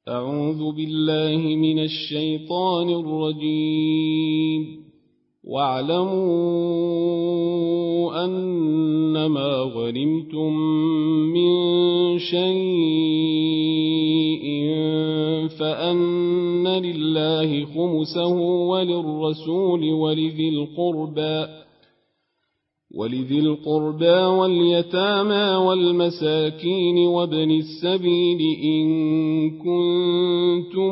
أعوذ بالله من الشيطان الرجيم. واعلموا أنما غنمتم من شيء فأن لله خمسه وللرسول ولذي القربى واليتامى والمساكين وابن السبيل إن كنتم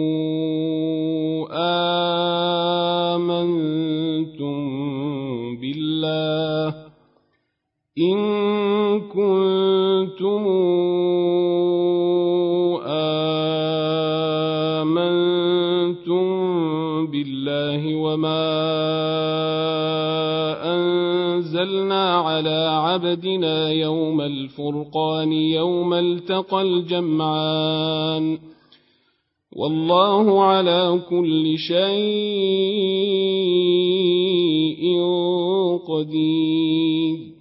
آمنتم بالله وما أنزلنا على عبدنا يوم الفرقان يوم التقى الجمعان والله على كل شيء قدير.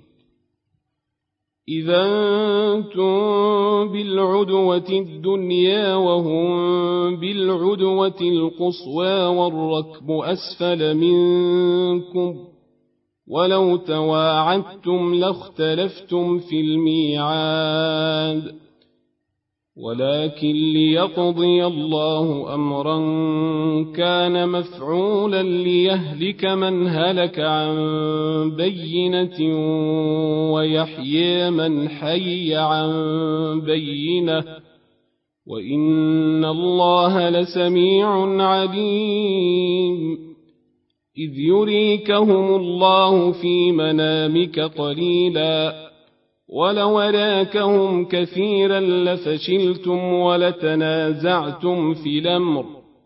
إذا أنتم بالعدوة الدنيا وهم بالعدوة القصوى والركب أسفل منكم ولو تواعدتم لاختلفتم في الميعاد ولكن ليقضي الله أمرا كان مفعولا ليهلك من هلك عن بينة ويحيي من حي عن بينة وإن الله لسميع عليم. إذ يريكهم الله في منامك قليلا ولو أراكهم كثيرا لفشلتم ولتنازعتم في الأمر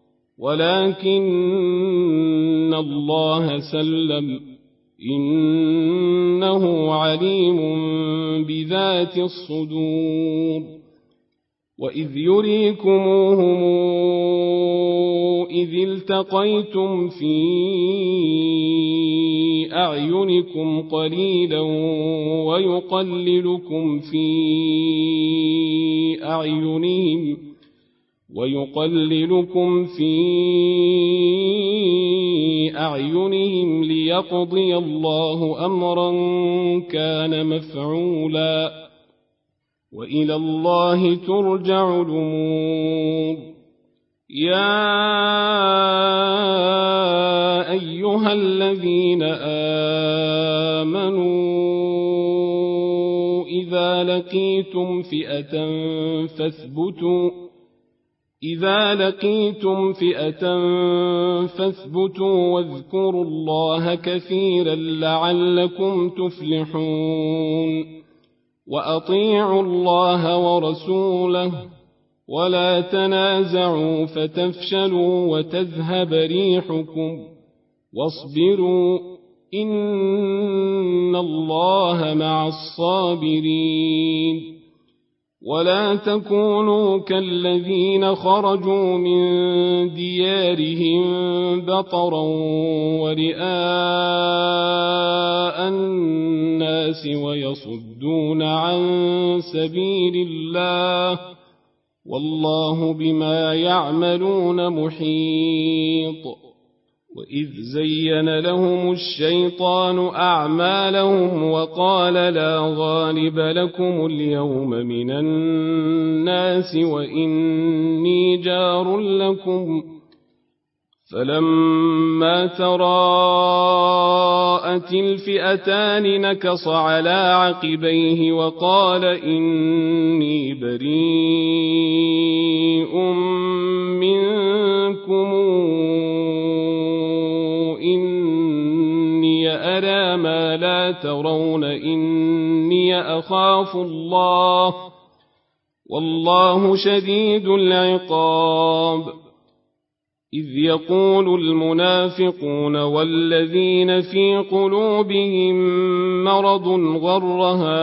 ولكن الله سلم إنه عليم بذات الصدور. وإذ يريكموهم إذ التقيتم في أعينكم قليلا ويقللكم في أعينهم ليقضي الله أمرا كان مفعولا وإلى الله ترجع الأمور. يا أيها الذين آمنوا إذا لقيتم فئة فاثبتوا واذكروا الله كثيرا لعلكم تفلحون. وأطيعوا الله ورسوله ولا تنازعوا فتفشلوا وتذهب ريحكم واصبروا إن الله مع الصابرين. ولا تكونوا كالذين خرجوا من ديارهم بطرا ورئاء الناس ويصدون عن سبيل الله والله بما يعملون محيط. وإذ زين لهم الشيطان أعمالهم وقال لا غالب لكم اليوم من الناس وإني جار لكم فلما تراءت الفئتان نكص على عقبيه وقال إني بريء منكم إني أرى ما لا ترون إني أخاف الله والله شديد العقاب. إذ يقول المنافقون والذين في قلوبهم مرض غر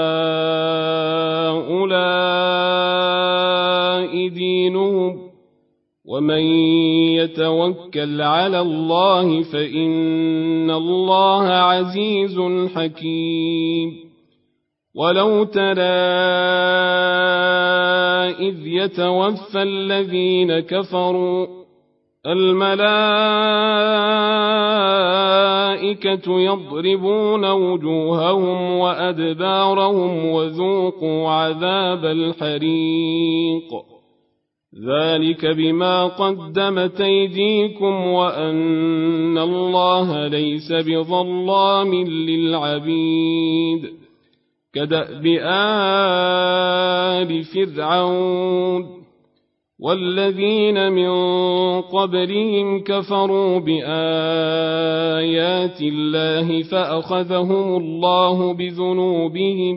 هؤلاء دينهم ومن يتوكل على الله فإن الله عزيز حكيم. ولو ترى إذ يتوفى الذين كفروا الملائكة يضربون وجوههم وأدبارهم وذوقوا عذاب الحريق ذلك بما قدمت أيديكم وأن الله ليس بظلام للعبيد كدأب آل فرعون والذين من قبلهم كفروا بآيات الله فأخذهم الله بذنوبهم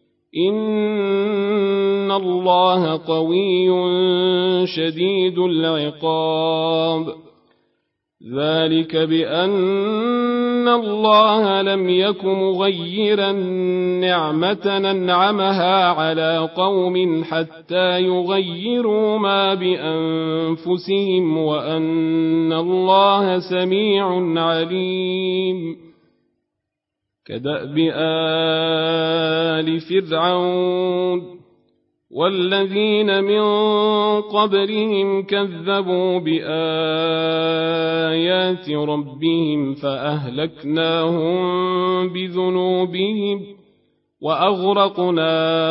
إن الله قوي شديد العقاب ذلك بأن الله لم يك مغيرا نعمة أنعمها على قوم حتى يغيروا ما بأنفسهم وأن الله سميع عليم كدأب آل فرعون والذين من قبلهم كذبوا بآيات ربهم فأهلكناهم بذنوبهم وأغرقنا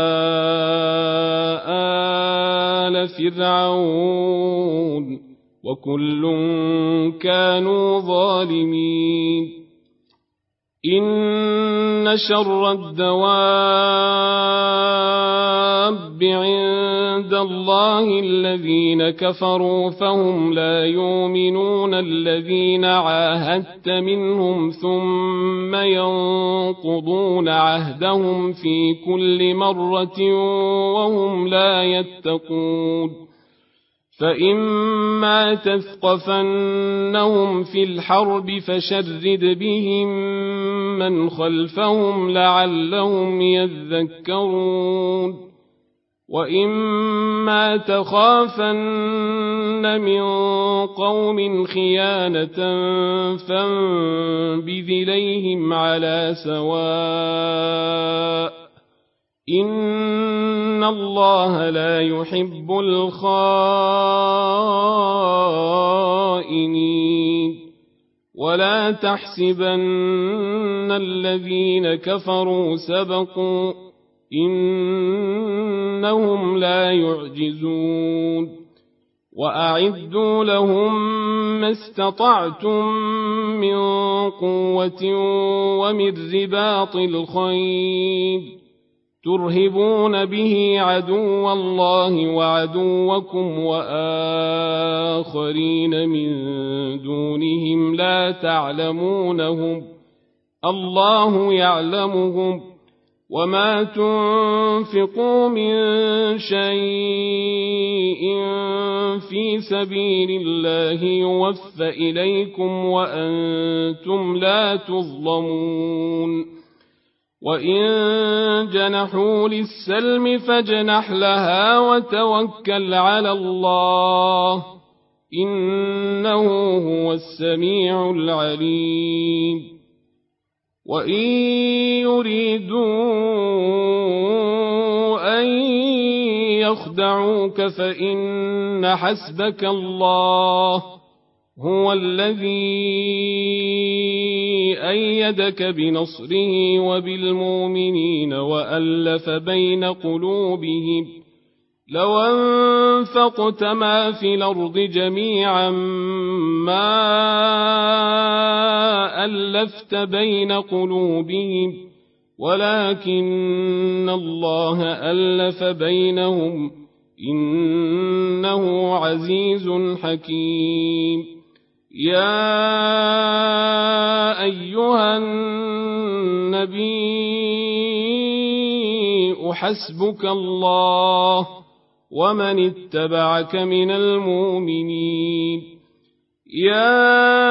آل فرعون وكل كانوا ظالمين إن شر الدواب عند الله الذين كفروا فهم لا يؤمنون الذين عاهدت منهم ثم ينقضون عهدهم في كل مرة وهم لا يتقون فإما تثقفنهم في الحرب فشرد بهم من خلفهم لعلهم يذكرون وإما تخافن من قوم خيانة فانبذ إليهم على سواء إن الله لا يحب الخائنين ولا تحسبن الذين كفروا سبقوا إنهم لا يعجزون وأعدوا لهم ما استطعتم من قوة ومن رباط الخيل ترهبون به عدو الله وعدوكم وآخرين من دونهم لا تعلمونهم الله يعلمهم وما تنفقوا من شيء في سبيل الله يوفى إليكم وأنتم لا تظلمون وإن جنحوا للسلم فاجنح لها وتوكل على الله إنه هو السميع العليم وإن يريدوا أن يخدعوك فإن حسبك الله هو الذي أيدك بنصره وبالمؤمنين وألف بين قلوبهم لو أنفقت ما في الأرض جميعا ما ألفت بين قلوبهم ولكن الله ألف بينهم إنه عزيز حكيم يا أيها النبي حسبك الله ومن اتبعك من المؤمنين يا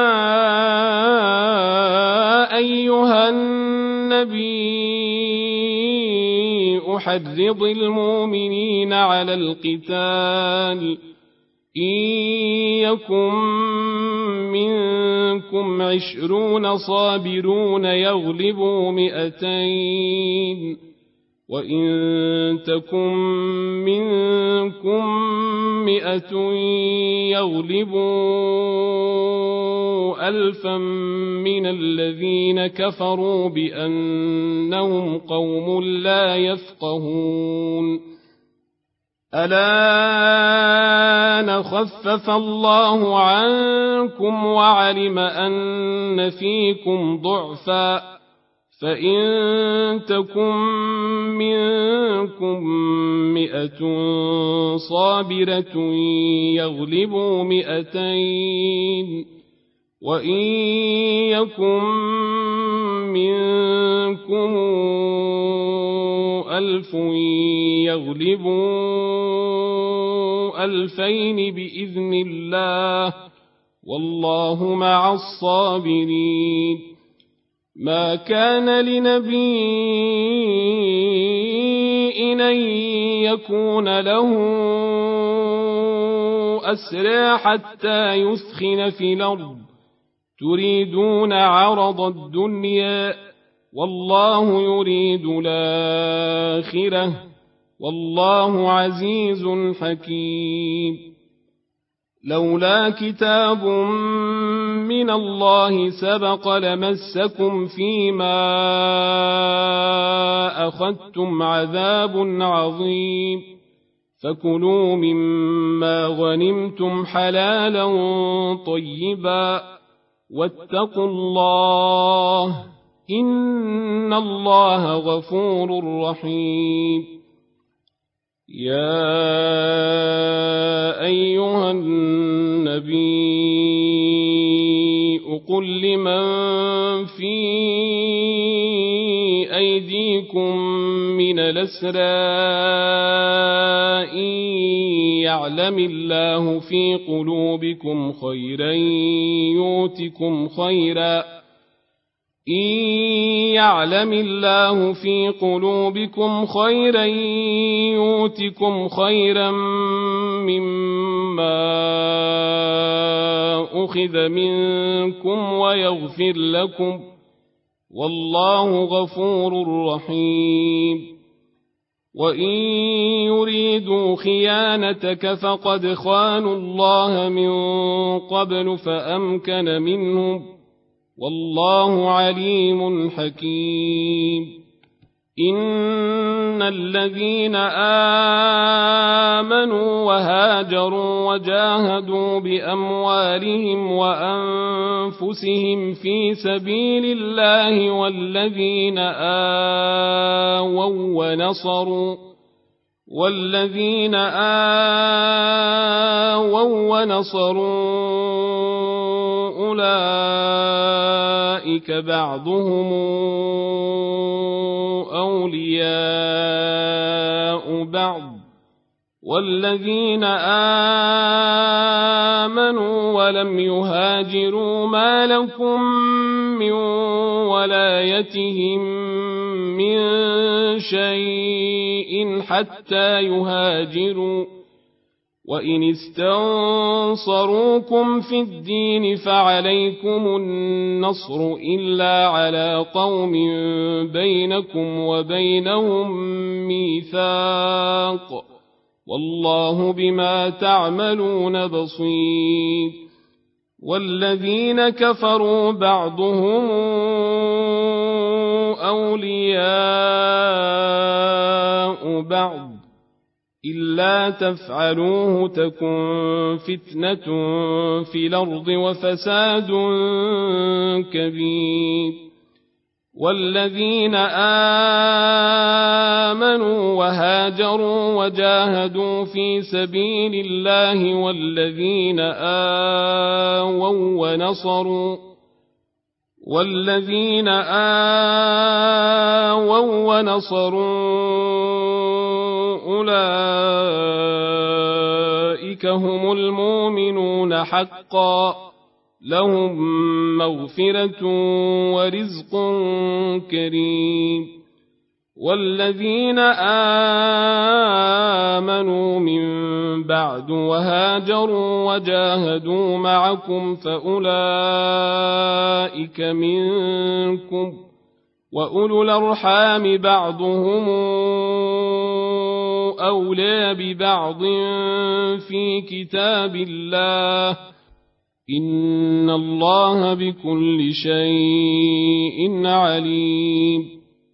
أيها النبي حرض المؤمنين على القتال إن يكن منكم 20 صابرون يغلبوا 200 وإن تكن منكم 100 يغلبوا 1000 من الذين كفروا بأنهم قوم لا يفقهون الآن خفف الله عنكم وعلم أن فيكم ضعفا فإن تكن منكم 100 صابرة يغلبوا 200 وإن يكن منكم 1000 يغلبوا 2000 بإذن الله والله مع الصابرين ما كان لنبي أن يكون له أسرى حتى يثخن في الأرض تريدون عرض الدنيا والله يريد الآخرة والله عزيز حكيم لولا كتاب من الله سبق لمسكم فيما أخذتم عذاب عظيم فكلوا مما غنمتم حلالا طيبا واتقوا الله إن الله غفور رحيم يا أيها النبي قل لمن في أيديكم من الأسرى إن يعلم الله في قلوبكم خيرا يؤتكم خيرا إن يعلم الله في قلوبكم خيرا يؤتكم خيرا مما أخذ منكم ويغفر لكم والله غفور رحيم وإن يريدوا خيانتك فقد خانوا الله من قبل فأمكن منهم والله عليم حكيم إن الذين آمنوا وهاجروا وجاهدوا بأموالهم وأنفسهم في سبيل الله والذين آووا ونصروا أولئك بعضهم أولياء بعض والذين آمنوا ولم يهاجروا ما لكم من ولايتهم من شيء حتى يهاجروا وإن استنصروكم في الدين فعليكم النصر إلا على قوم بينكم وبينهم ميثاق والله بما تعملون بصير والذين كفروا بعضهم أولياء بعض إلا تفعلوه تكن فتنة في الأرض وفساد كبير والذين آمنوا وهاجروا وجاهدوا في سبيل الله والذين آووا ونصروا أولئك هم المؤمنون حقا لهم مغفرة ورزق كريم والذين آمنوا من بعد وهاجروا وجاهدوا معكم فأولئك منكم وأولو الأرحام بعضهم أولى ببعض في كتاب الله إن الله بكل شيء عليم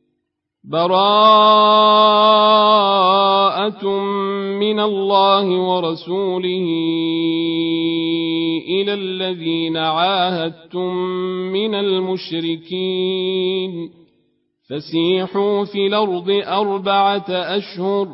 براءة من الله ورسوله إلى الذين عاهدتم من المشركين فسيحوا في الأرض 4 أشهر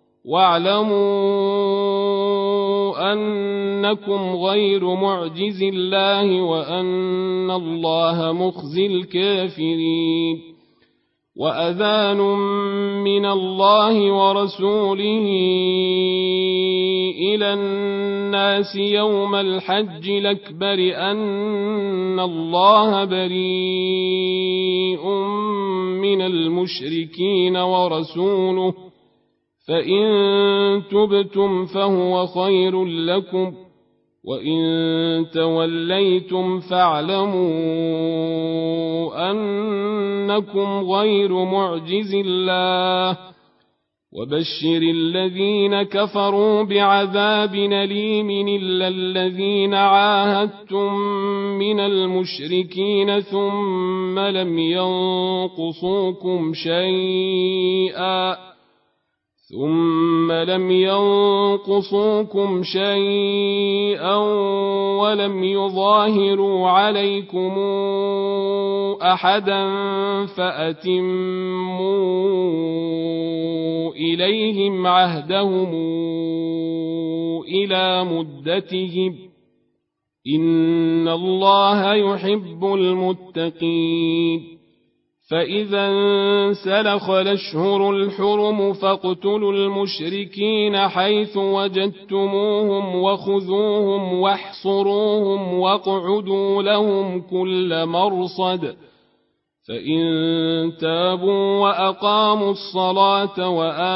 واعلموا أنكم غير معجز الله وأن الله مخزي الكافرين وأذان من الله ورسوله إلى الناس يوم الحج الأكبر أن الله بريء من المشركين ورسوله فإن تبتم فهو خير لكم وإن توليتم فاعلموا أنكم غير معجز الله وبشر الذين كفروا بعذاب أليم إلا الذين عاهدتم من المشركين ثم لم ينقصوكم شيئا ولم يظاهروا عليكم أحدا فأتموا إليهم عهدهم إلى مدتهم إن الله يحب المتقين فإذا انسلخ الأشهر الحرم فاقتلوا المشركين حيث وجدتموهم وخذوهم واحصروهم واقعدوا لهم كل مرصد فإن تابوا وأقاموا الصلاة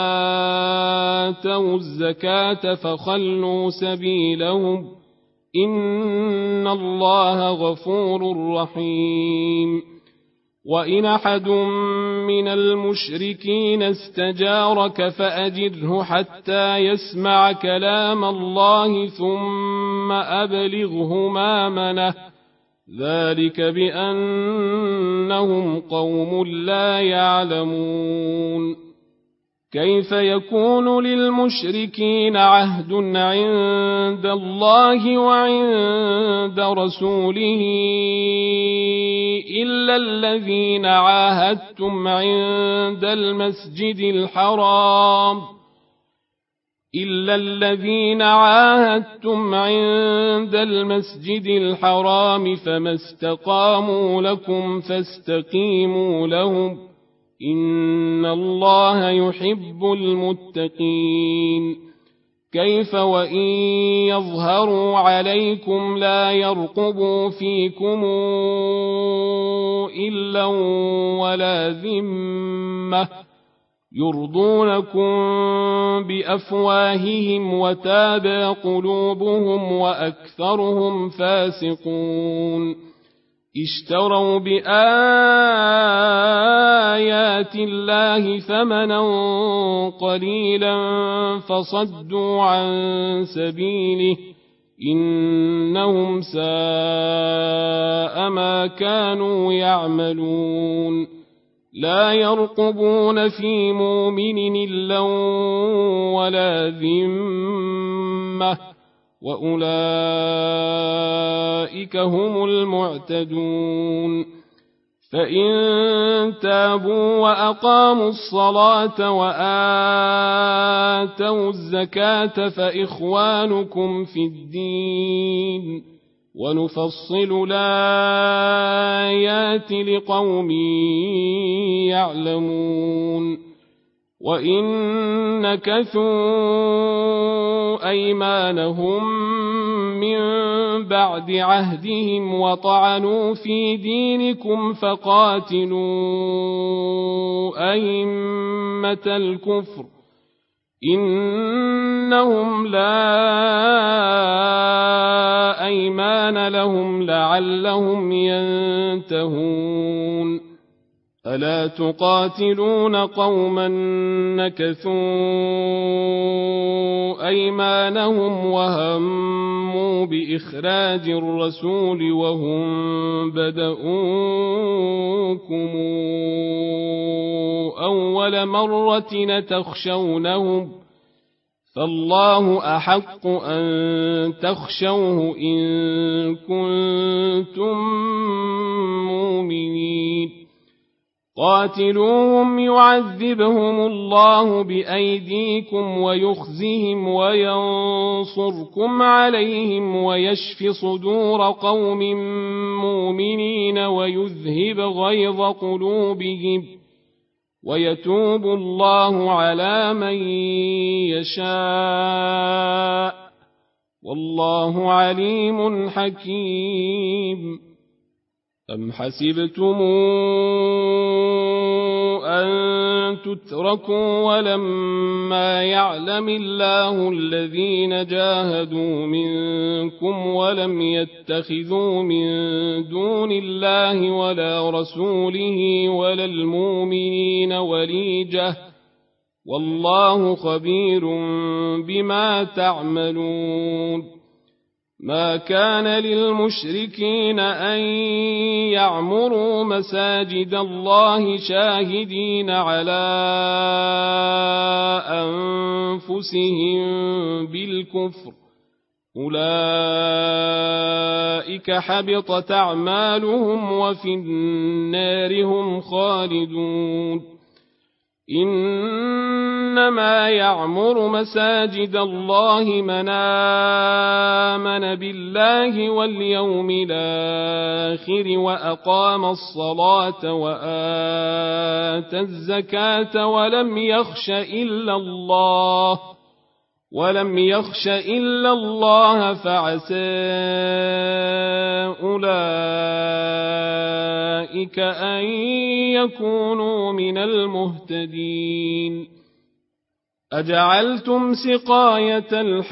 وآتوا الزكاة فخلوا سبيلهم إن الله غفور رحيم وإن أحد من المشركين استجارك فأجره حتى يسمع كلام الله ثم أبلغه مأمنه ذلك بأنهم قوم لا يعلمون كيف يكون للمشركين عهد عند الله وعند رسوله إلا الذين عاهدتم عند المسجد الحرام فما استقاموا لكم فاستقيموا لهم إن الله يحب المتقين كيف وإن يظهروا عليكم لا يرقبوا فيكم إلا ولا ذمة يرضونكم بأفواههم وتابى قلوبهم وأكثرهم فاسقون اشتروا بآيات الله ثمنا قليلا فصدوا عن سبيله إنهم ساء ما كانوا يعملون لا يرقبون في مؤمن إلا ولا ذمة وأولئك هم المعتدون فإن تابوا وأقاموا الصلاة وآتوا الزكاة فإخوانكم في الدين ونفصل الآيات لقوم يعلمون وإن نكثوا أيمانهم من بعد عهدهم وطعنوا في دينكم فقاتلوا أئمة الكفر إنهم لا أيمان لهم لعلهم ينتهون ألا تقاتلون قوما نكثوا أيمانهم وهموا بإخراج الرسول وهم بدؤوكم أول مرة تخشونهم فالله أحق أن تخشوه إن كنتم مؤمنين قاتلوهم يعذبهم الله بأيديكم ويخزهم وينصركم عليهم ويشف صدور قوم مؤمنين ويذهب غيظ قلوبهم ويتوب الله على من يشاء والله عليم حكيم أم حسبتم أن تتركوا ولما يعلم الله الذين جاهدوا منكم ولم يتخذوا من دون الله ولا رسوله ولا المؤمنين وليجة والله خبير بما تعملون ما كان للمشركين أن يعمروا مساجد الله شاهدين على أنفسهم بالكفر أولئك حبطت أعمالهم وفي النار هم خالدون إنما يعمر مساجد الله من آمن بالله واليوم الآخر وأقام الصلاة وآتى الزكاة ولم يخش إلا الله فعسى أولئك أن يكونوا من المهتدين أجعلتم سقاية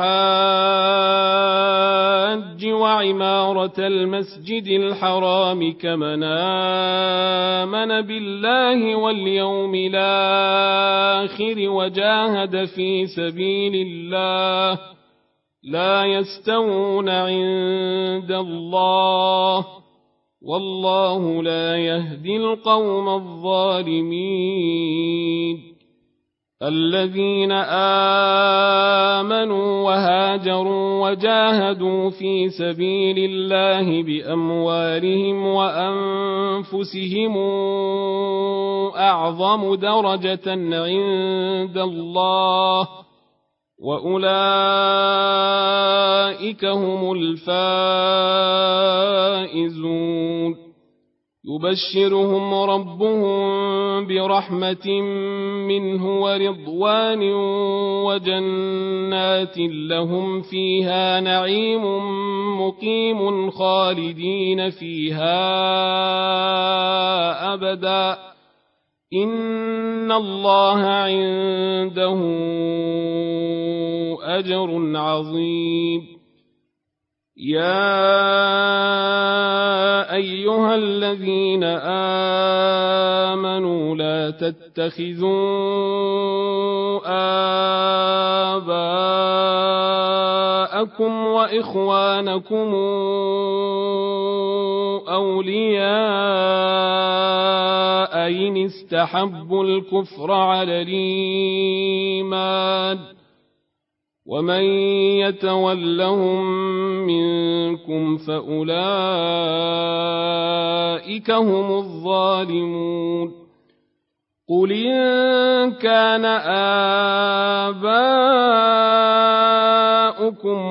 الحاج وعمارة المسجد الحرام كمن آمن بالله واليوم الآخر وجاهد في سبيل الله لا يستوون عند الله والله لا يهدي القوم الظالمين الذين آمنوا وهاجروا وجاهدوا في سبيل الله بأموالهم وأنفسهم أعظم درجة عند الله وأولئك هم الفائزون يبشرهم ربهم برحمة منه ورضوان وجنات لهم فيها نعيم مقيم خالدين فيها أبدا إن الله عنده أجر عظيم يا أيها الذين آمنوا لا تتخذوا آباءكم وإخوانكم أولياء إن استحبوا الكفر على الإيمان ومن يتولهم منكم فأولئك هم الظالمون قل إن كان آباؤكم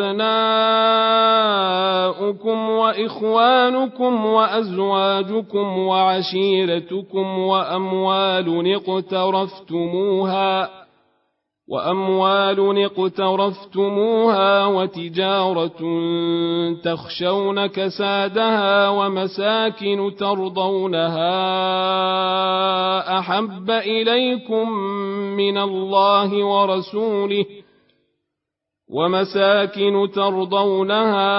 وأبناؤكم وإخوانكم وأزواجكم وعشيرتكم وأموال اقترفتموها وتجارة تخشون كسادها ومساكن ترضونها أحب إليكم من الله ورسوله ومساكن ترضونها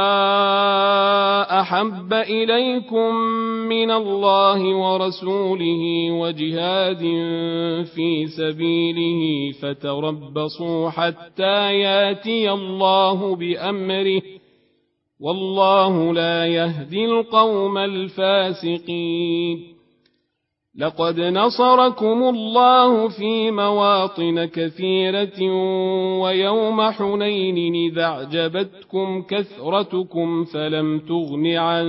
أحب إليكم من الله ورسوله وجهاد في سبيله فتربصوا حتى ياتي الله بأمره والله لا يهدي القوم الفاسقين. لقد نصركم الله في مواطن كثيرة ويوم حنين إذا أعجبتكم كثرتكم فلم تغن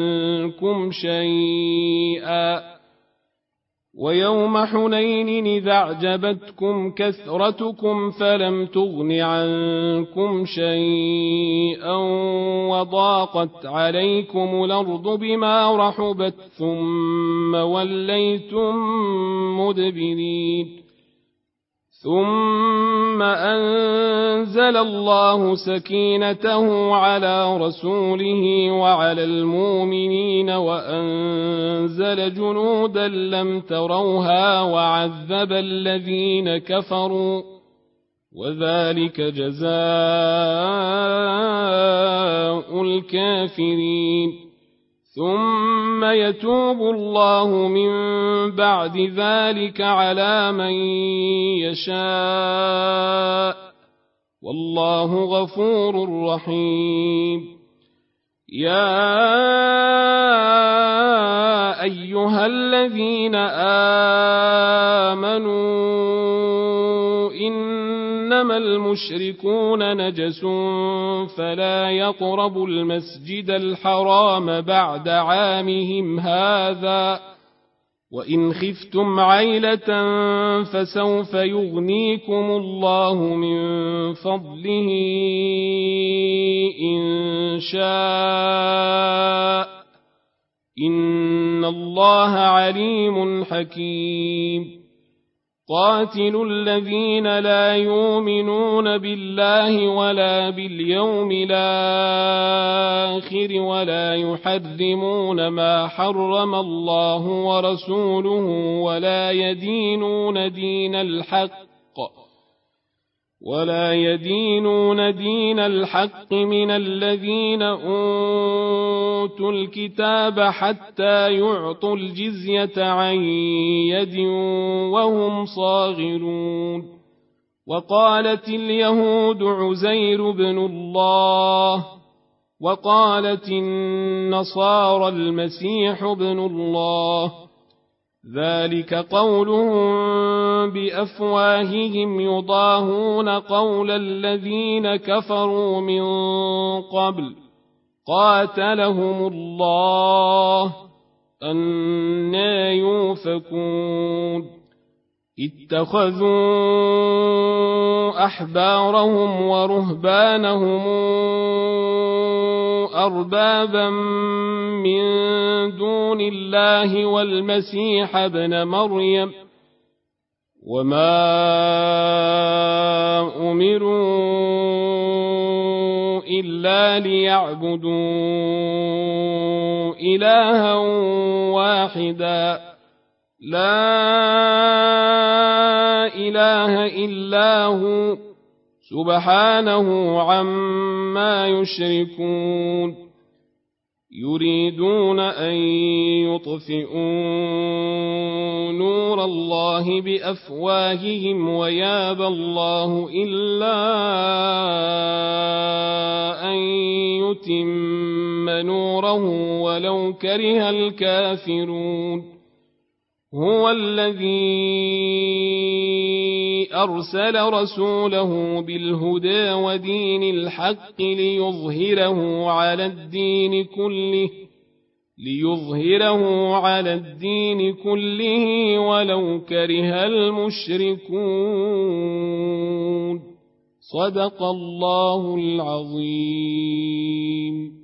عنكم شيئا وضاقت عليكم الأرض بما رحبت ثم وليتم مدبرين. ثم أنزل الله سكينته على رسوله وعلى المؤمنين وأنزل جنودا لم تروها وعذب الذين كفروا وذلك جزاء الكافرين. ثم يتوب الله من بعد ذلك على من يشاء والله غفور رحيم. يا أيها الذين آمنوا إنما المشركون نجس فلا يقربوا المسجد الحرام بعد عامهم هذا وإن خفتم عيلة فسوف يغنيكم الله من فضله إن شاء إن الله عليم حكيم. قاتلوا الذين لا يؤمنون بالله ولا باليوم الآخر ولا يحرمون ما حرم الله ورسوله ولا يدينون دين الحق من الذين أوتوا الكتاب حتى يعطوا الجزية عن يد وهم صاغرون. وقالت اليهود عزير بن الله وقالت النصارى المسيح ابن الله ذلك قولهم بأفواههم يضاهون قول الذين كفروا من قبل قاتلهم الله أنى يؤفكون. اتخذوا أحبارهم ورهبانهم أربابا من دون الله والمسيح ابن مريم وما أمروا إلا ليعبدوا إلها واحدا لا إله إلا هو سبحانه عما يشركون. يريدون أن يطفئوا نور الله بأفواههم ويابى الله إلا أن يتم نوره ولو كره الكافرون. هو الذي أرسل رسوله بالهدى ودين الحق ليظهره على الدين كله ولو كره المشركون. صدق الله العظيم.